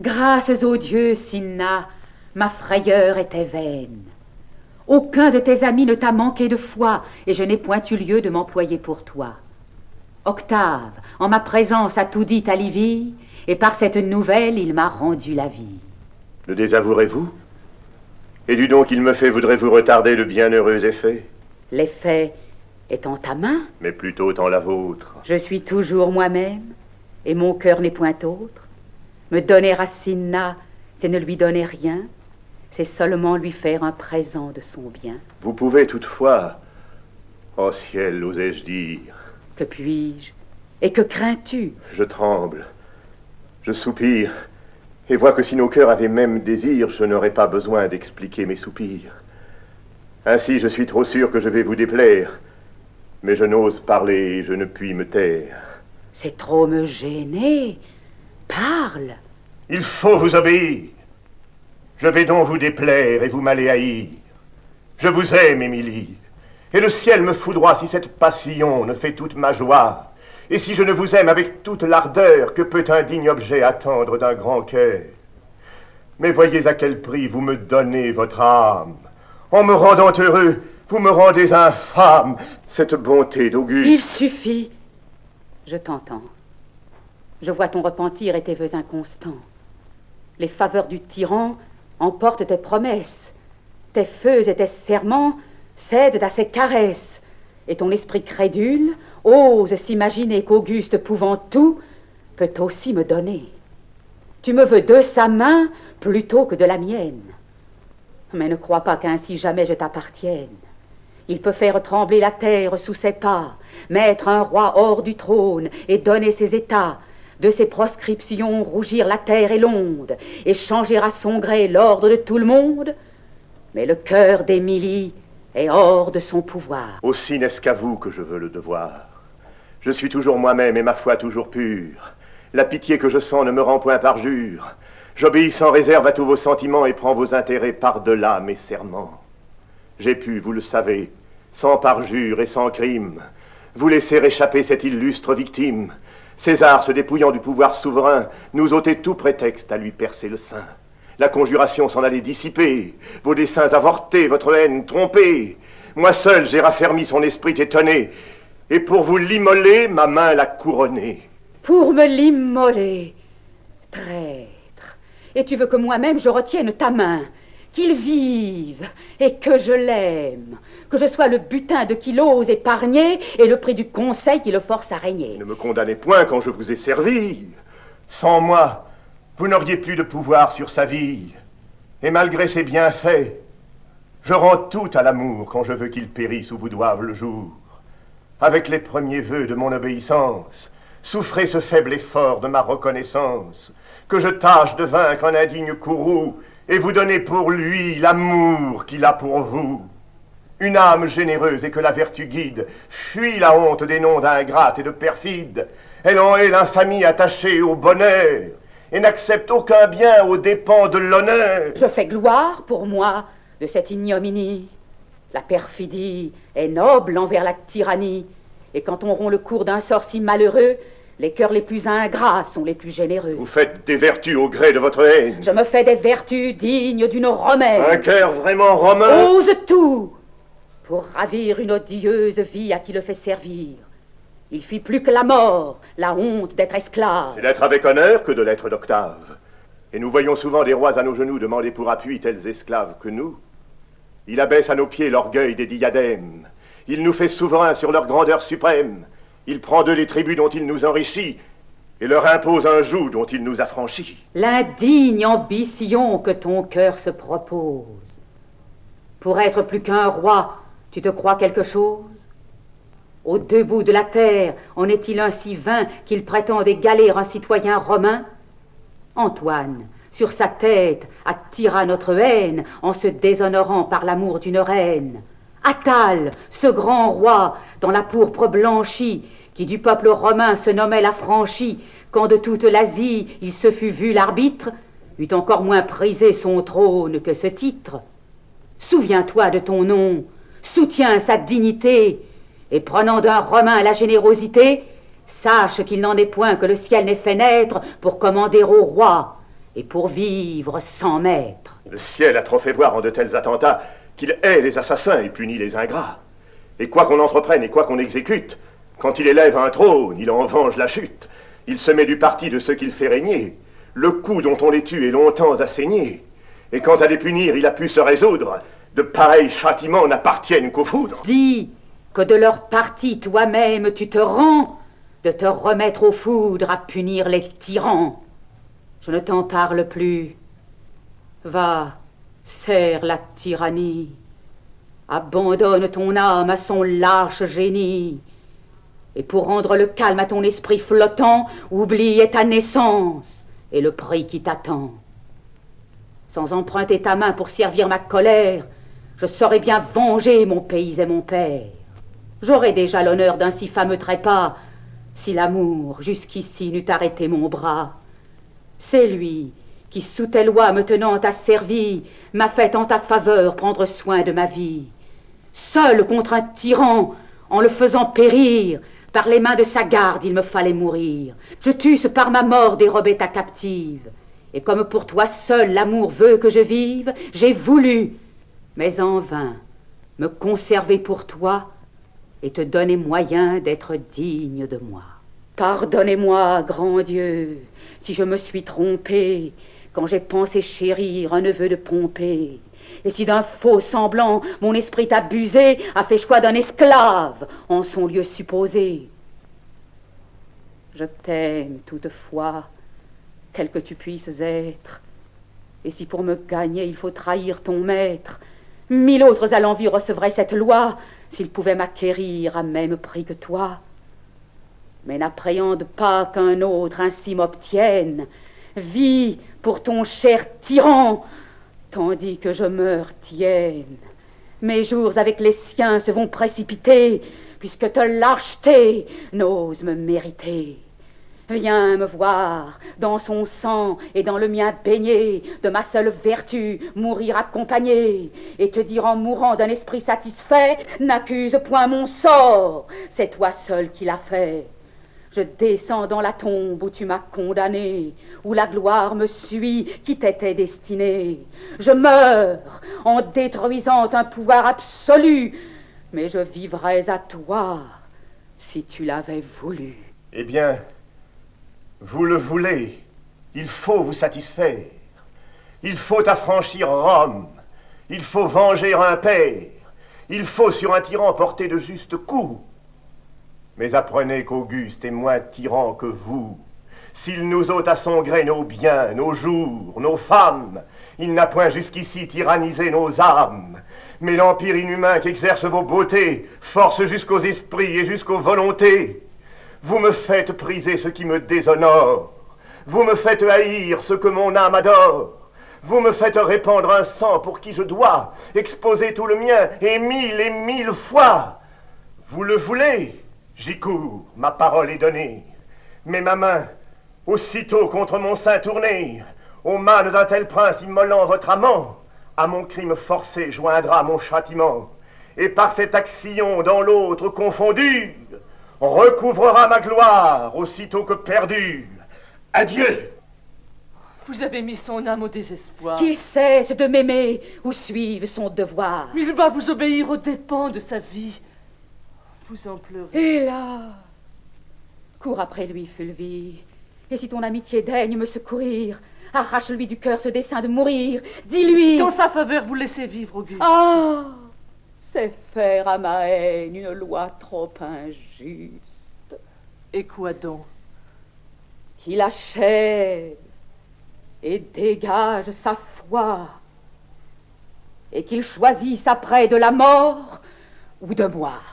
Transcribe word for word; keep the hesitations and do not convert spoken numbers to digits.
Grâces aux dieux, Cinna, ma frayeur était vaine. Aucun de tes amis ne t'a manqué de foi, et je n'ai point eu lieu de m'employer pour toi. Octave, en ma présence, a tout dit à Livie, et par cette nouvelle, il m'a rendu la vie. Le désavouerez-vous? Et du don qu'il me fait, voudrez-vous retarder le bienheureux effet? L'effet est en ta main. Mais plutôt en la vôtre. Je suis toujours moi-même, et mon cœur n'est point autre. Me donner à Cinna, c'est ne lui donner rien, c'est seulement lui faire un présent de son bien. Vous pouvez toutefois, ô ciel, osais-je dire. Que puis-je? Et que crains-tu? Je tremble, je soupire, et vois que si nos cœurs avaient même désir, je n'aurais pas besoin d'expliquer mes soupirs. Ainsi, je suis trop sûr que je vais vous déplaire, mais je n'ose parler et je ne puis me taire. C'est trop me gêner. Parle. Il faut vous obéir. Je vais donc vous déplaire et vous m'allez haïr. Je vous aime, Émilie, et le ciel me foudroie si cette passion ne fait toute ma joie. Et si je ne vous aime avec toute l'ardeur que peut un digne objet attendre d'un grand cœur. Mais voyez à quel prix vous me donnez votre âme. En me rendant heureux, vous me rendez infâme. Cette bonté d'Auguste... Il suffit. Je t'entends. Je vois ton repentir et tes vœux inconstants. Les faveurs du tyran emportent tes promesses. Tes feux et tes serments cèdent à ses caresses. Et ton esprit crédule ose s'imaginer qu'Auguste, pouvant tout, peut aussi me donner. Tu me veux de sa main plutôt que de la mienne. Mais ne crois pas qu'ainsi jamais je t'appartienne. Il peut faire trembler la terre sous ses pas, mettre un roi hors du trône et donner ses états, de ses proscriptions rougir la terre et l'onde, et changer à son gré l'ordre de tout le monde. Mais le cœur d'Émilie est hors de son pouvoir. Aussi n'est-ce qu'à vous que je veux le devoir. Je suis toujours moi-même et ma foi toujours pure. La pitié que je sens ne me rend point parjure. J'obéis sans réserve à tous vos sentiments et prends vos intérêts par-delà mes serments. J'ai pu, vous le savez, sans parjure et sans crime, vous laisser échapper cette illustre victime. César, se dépouillant du pouvoir souverain, nous ôtait tout prétexte à lui percer le sein. La conjuration s'en allait dissiper, vos desseins avortés, votre haine trompée. Moi seul, j'ai raffermi son esprit étonné, et pour vous l'immoler, ma main l'a couronné. Pour me l'immoler, traître, et tu veux que moi-même je retienne ta main, qu'il vive et que je l'aime, que je sois le butin de qui l'ose épargner et le prix du conseil qui le force à régner. Ne me condamnez point quand je vous ai servi. Sans moi, vous n'auriez plus de pouvoir sur sa vie. Et malgré ses bienfaits, je rends tout à l'amour quand je veux qu'il périsse où vous doive le jour. Avec les premiers vœux de mon obéissance, souffrez ce faible effort de ma reconnaissance, que je tâche de vaincre un indigne courroux et vous donner pour lui l'amour qu'il a pour vous. Une âme généreuse et que la vertu guide fuit la honte des noms d'ingrates et de perfides. Elle en est l'infamie attachée au bonheur et n'accepte aucun bien aux dépens de l'honneur. Je fais gloire pour moi de cette ignominie. La perfidie est noble envers la tyrannie, et quand on rompt le cours d'un sort si malheureux, les cœurs les plus ingrats sont les plus généreux. Vous faites des vertus au gré de votre haine. Je me fais des vertus dignes d'une romaine. Un cœur vraiment romain. Ose tout pour ravir une odieuse vie à qui le fait servir. Il fuit plus que la mort, la honte d'être esclave. C'est d'être avec honneur que de l'être d'Octave. Et nous voyons souvent des rois à nos genoux demander pour appui tels esclaves que nous. Il abaisse à nos pieds l'orgueil des diadèmes. Il nous fait souverains sur leur grandeur suprême. Il prend d'eux les tribus dont il nous enrichit et leur impose un joug dont il nous affranchit. L'indigne ambition que ton cœur se propose. Pour être plus qu'un roi, tu te crois quelque chose? Aux deux bouts de la terre, en est-il un si vain qu'il prétende égaler un citoyen romain? Antoine, sur sa tête, attira notre haine en se déshonorant par l'amour d'une reine. Attale, ce grand roi, dans la pourpre blanchie, qui du peuple romain se nommait l'affranchi, quand de toute l'Asie il se fut vu l'arbitre, eût encore moins prisé son trône que ce titre. Souviens-toi de ton nom, soutiens sa dignité, et prenant d'un Romain la générosité, sache qu'il n'en est point que le ciel n'ait fait naître pour commander au roi, et pour vivre sans maître. Le ciel a trop fait voir en de tels attentats qu'il hait les assassins et punit les ingrats. Et quoi qu'on entreprenne et quoi qu'on exécute, quand il élève un trône, il en venge la chute. Il se met du parti de ceux qu'il fait régner. Le coup dont on les tue est longtemps à saigner. Et quant à les punir, il a pu se résoudre. De pareils châtiments n'appartiennent qu'aux foudres. Dis que de leur parti toi-même tu te rends, de te remettre aux foudres à punir les tyrans. Je ne t'en parle plus. Va, serre la tyrannie. Abandonne ton âme à son lâche génie. Et pour rendre le calme à ton esprit flottant, oublie ta naissance et le prix qui t'attend. Sans emprunter ta main pour servir ma colère, je saurais bien venger mon pays et mon père. J'aurais déjà l'honneur d'un si fameux trépas, si l'amour jusqu'ici n'eût arrêté mon bras. C'est lui qui, sous tes lois me tenant asservi, m'a fait en ta faveur prendre soin de ma vie. Seul contre un tyran, en le faisant périr, par les mains de sa garde il me fallait mourir. Je t'eusse par ma mort dérobé ta captive. Et comme pour toi seul l'amour veut que je vive, j'ai voulu, mais en vain, me conserver pour toi et te donner moyen d'être digne de moi. Pardonnez-moi, grand Dieu, si je me suis trompé quand j'ai pensé chérir un neveu de Pompée. Et si d'un faux semblant mon esprit abusé a fait choix d'un esclave en son lieu supposé. Je t'aime toutefois, quel que tu puisses être. Et si pour me gagner il faut trahir ton maître, mille autres à l'envie recevraient cette loi s'ils pouvaient m'acquérir à même prix que toi. Mais n'appréhende pas qu'un autre ainsi m'obtienne. Vis pour ton cher tyran, tandis que je meurs tienne. Mes jours avec les siens se vont précipiter, puisque ta lâcheté n'ose me mériter. Viens me voir, dans son sang et dans le mien baigné, de ma seule vertu mourir accompagné, et te dire en mourant d'un esprit satisfait, n'accuse point mon sort, c'est toi seul qui l'as fait. Je descends dans la tombe où tu m'as condamné, où la gloire me suit qui t'était destinée. Je meurs en détruisant un pouvoir absolu, mais je vivrais à toi si tu l'avais voulu. Eh bien, vous le voulez, il faut vous satisfaire. Il faut affranchir Rome, il faut venger un père, il faut sur un tyran porter de justes coups. Mais apprenez qu'Auguste est moins tyran que vous. S'il nous ôte à son gré nos biens, nos jours, nos femmes, il n'a point jusqu'ici tyrannisé nos âmes. Mais l'empire inhumain qu'exercent vos beautés force jusqu'aux esprits et jusqu'aux volontés. Vous me faites priser ce qui me déshonore. Vous me faites haïr ce que mon âme adore. Vous me faites répandre un sang pour qui je dois exposer tout le mien et mille et mille fois. Vous le voulez? J'y cours, ma parole est donnée, mais ma main, aussitôt contre mon sein tournée, aux mains d'un tel prince immolant votre amant, à mon crime forcé joindra mon châtiment, et par cet action dans l'autre confondu, recouvrera ma gloire aussitôt que perdue. Adieu! Vous avez mis son âme au désespoir. Qu'il cesse de m'aimer ou suive son devoir. Il va vous obéir aux dépens de sa vie. Vous en pleurez. Hélas! Cours après lui, Fulvie. Et si ton amitié daigne me secourir, arrache-lui du cœur ce dessein de mourir. Dis-lui... Qu'en sa faveur, vous laissez vivre, Auguste. Ah! C'est faire à ma haine une loi trop injuste. Et quoi donc? Qu'il achève et dégage sa foi, et qu'il choisisse après de la mort ou de moi.